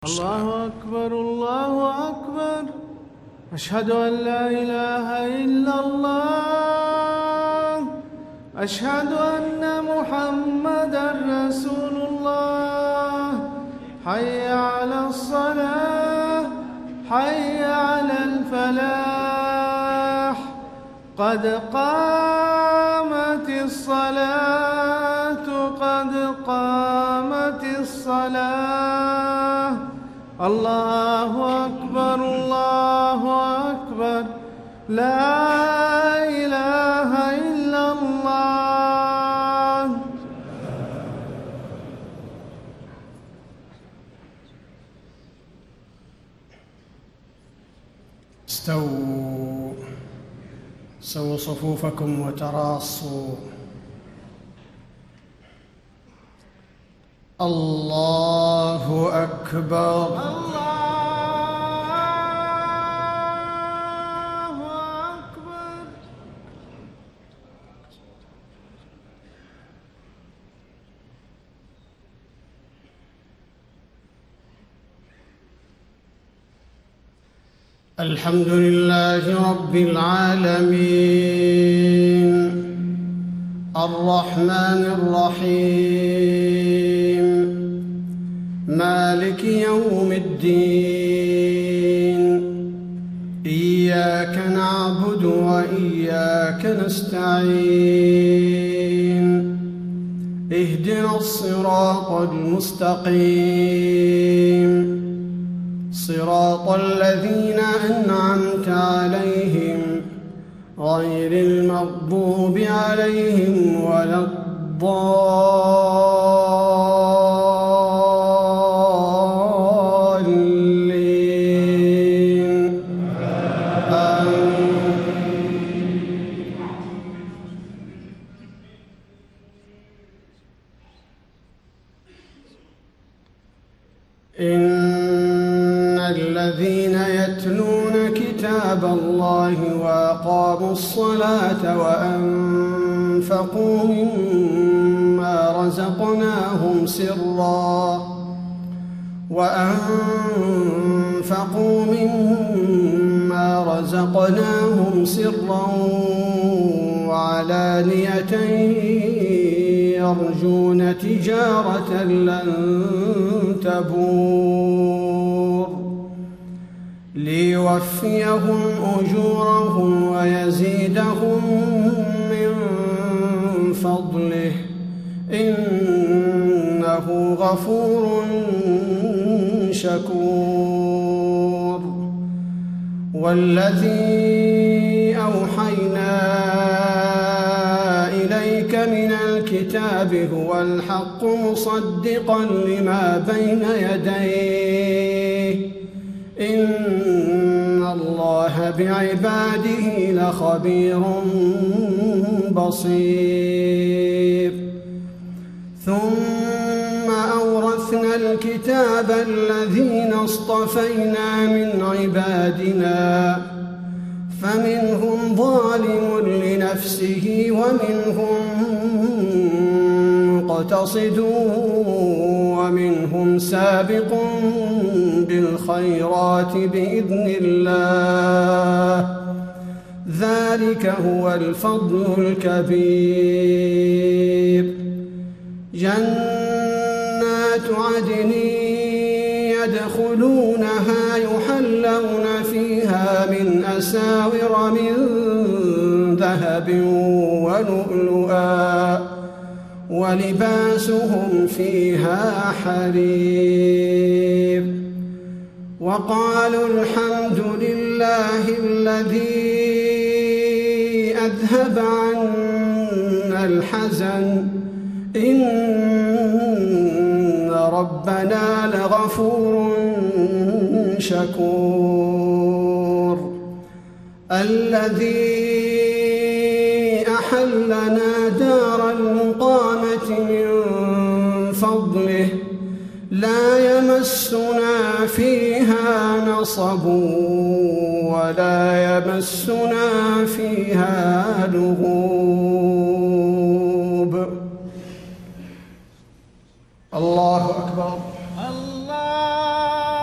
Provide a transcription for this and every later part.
الله أكبر الله أكبر، أشهد أن لا إله إلا الله، أشهد أن محمدًا رسول الله. حي على الصلاة، حي على الفلاح، قد قامت الصلاة، قد قامت الصلاة. الله أكبر الله أكبر، لا إله إلا الله. استووا صفوفكم وتراصوا. الله أكبر الله أكبر. الحمد لله رب العالمين، الرحمن الرحيم، مالك يوم الدين. إياك نعبد وإياك نستعين، اهدنا الصراط المستقيم، صراط الذين أنعمت عليهم غير المغضوب عليهم ولا الضالين. آمين. إن الذين يتلون كتاب الله وأقاموا الصلاة وأنفقوا مما رزقناهم سرا وعلانية يرجون تجارة لن تبور، ليوفيهم أجورهم ويزيدهم من فضله، إنه غفور شكور. والذي أوحينا إليك من الكتاب هو الحق مصدقا لما بين يديه، إن الله بعباده لخبير بصير. ثم أورثنا الكتاب الذين اصطفينا من عبادنا، فمنهم ظالم لنفسه ومنهم مقتصد ومنهم سابق بالخيرات بإذن الله، ذلك هو الفضل الكبير. جنات عدن يدخلونها يحلون فيها من أساور من ذهب ولؤلؤا، ولباسهم فيها حرير. وقالوا الحمد لله الذي أذهب عنا الحزن، إن ربنا لغفور شكور. الذي أحلنا دار المقامة من فضله، لا يمسنا فيها نصب ولا يمسنا فيها لغوب. الله أكبر. الله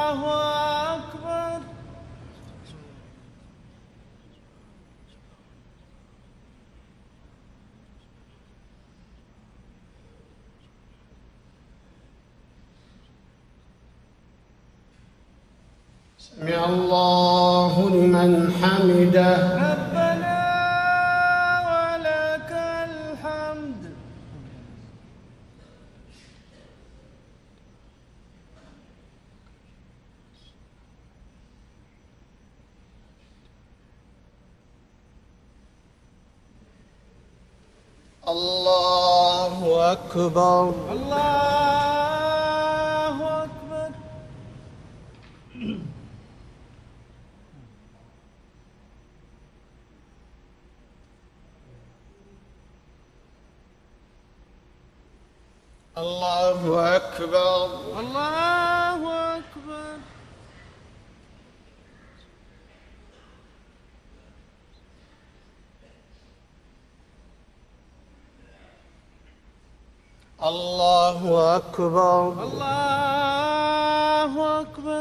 سمع الله لمن حمده. ربنا ولك الحمد. الله أكبر. الله أكبر. الله أكبر. الله أكبر. الله أكبر. الله أكبر.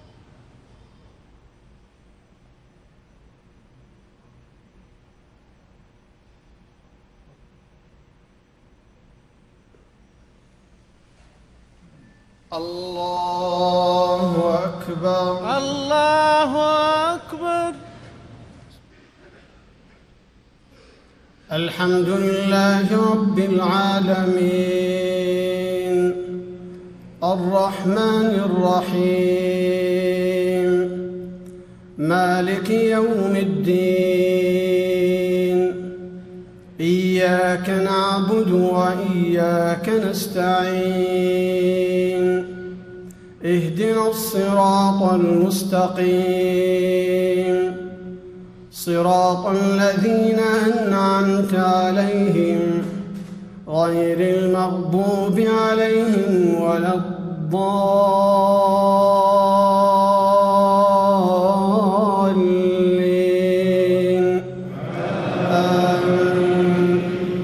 الله أكبر. الله أكبر. الحمد لله رب العالمين الرحمن الرحيم مالك يوم الدين إياك نعبد وإياك نستعين اهدنا الصراط المستقيم صراط الذين أنعمت عليهم غير المغضوب عليهم ولا الضالين آمين.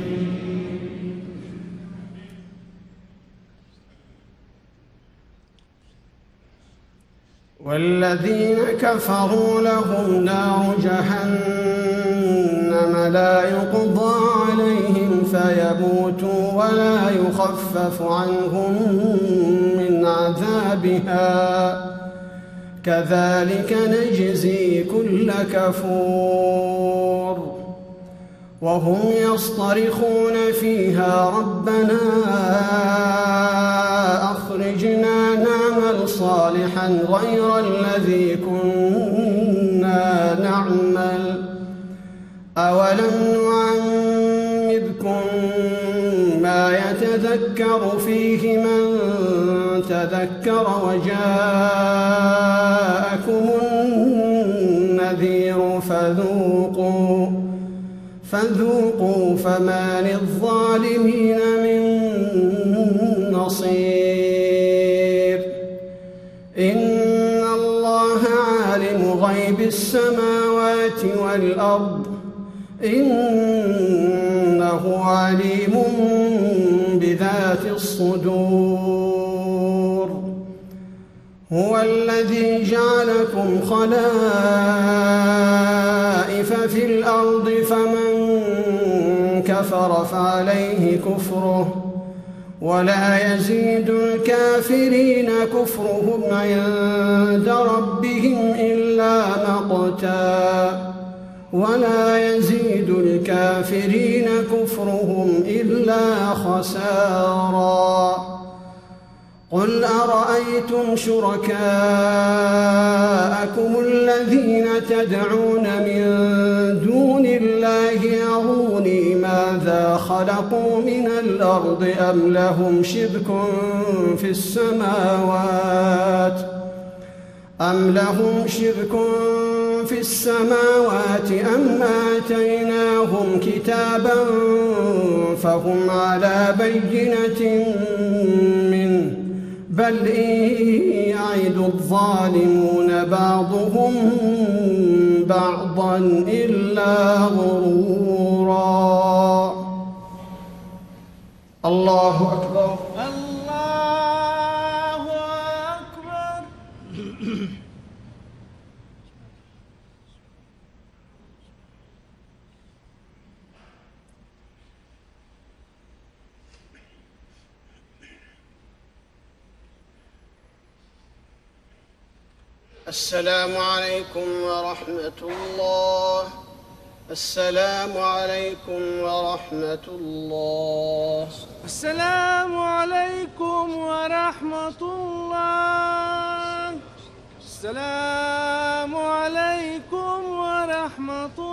والذين كفروا لهم نار جهنم لا يقضى عليهم فيموتوا ولا يخفف عنهم من عذابها كذلك نجزي كل كفور وهم يصطرخون فيها ربنا أخرجنا نعمل صالحا غير الذي كنا نعمل أولم نعمركم ما يتذكر فيه من تذكر وجاءكم النذير فذوقوا فما للظالمين من نصير إن الله عالم غيب السماوات والأرض إنه عليم بذات الصدور هو الذي جعلكم خلائف في الأرض فمن كفر فعليه كفره ولا يزيد الكافرين كفرهم عند ربهم إلا مقتا ولا يزيد الكافرين كفرهم إلا خسارا قل أرأيتم شركاءكم الذين تدعون من دون الله أروني ماذا خلقوا من الأرض أم لهم شرك في السماوات أم آتيناهم كتابا فهم على بينة منه بل إن يعد الظالمون بعضهم بعضا إلا غرورا الله أكبر. الله أكبر. السلام عليكم ورحمة الله. السلام عليكم ورحمة الله. السلام عليكم ورحمة الله. السلام عليكم ورحمة الله.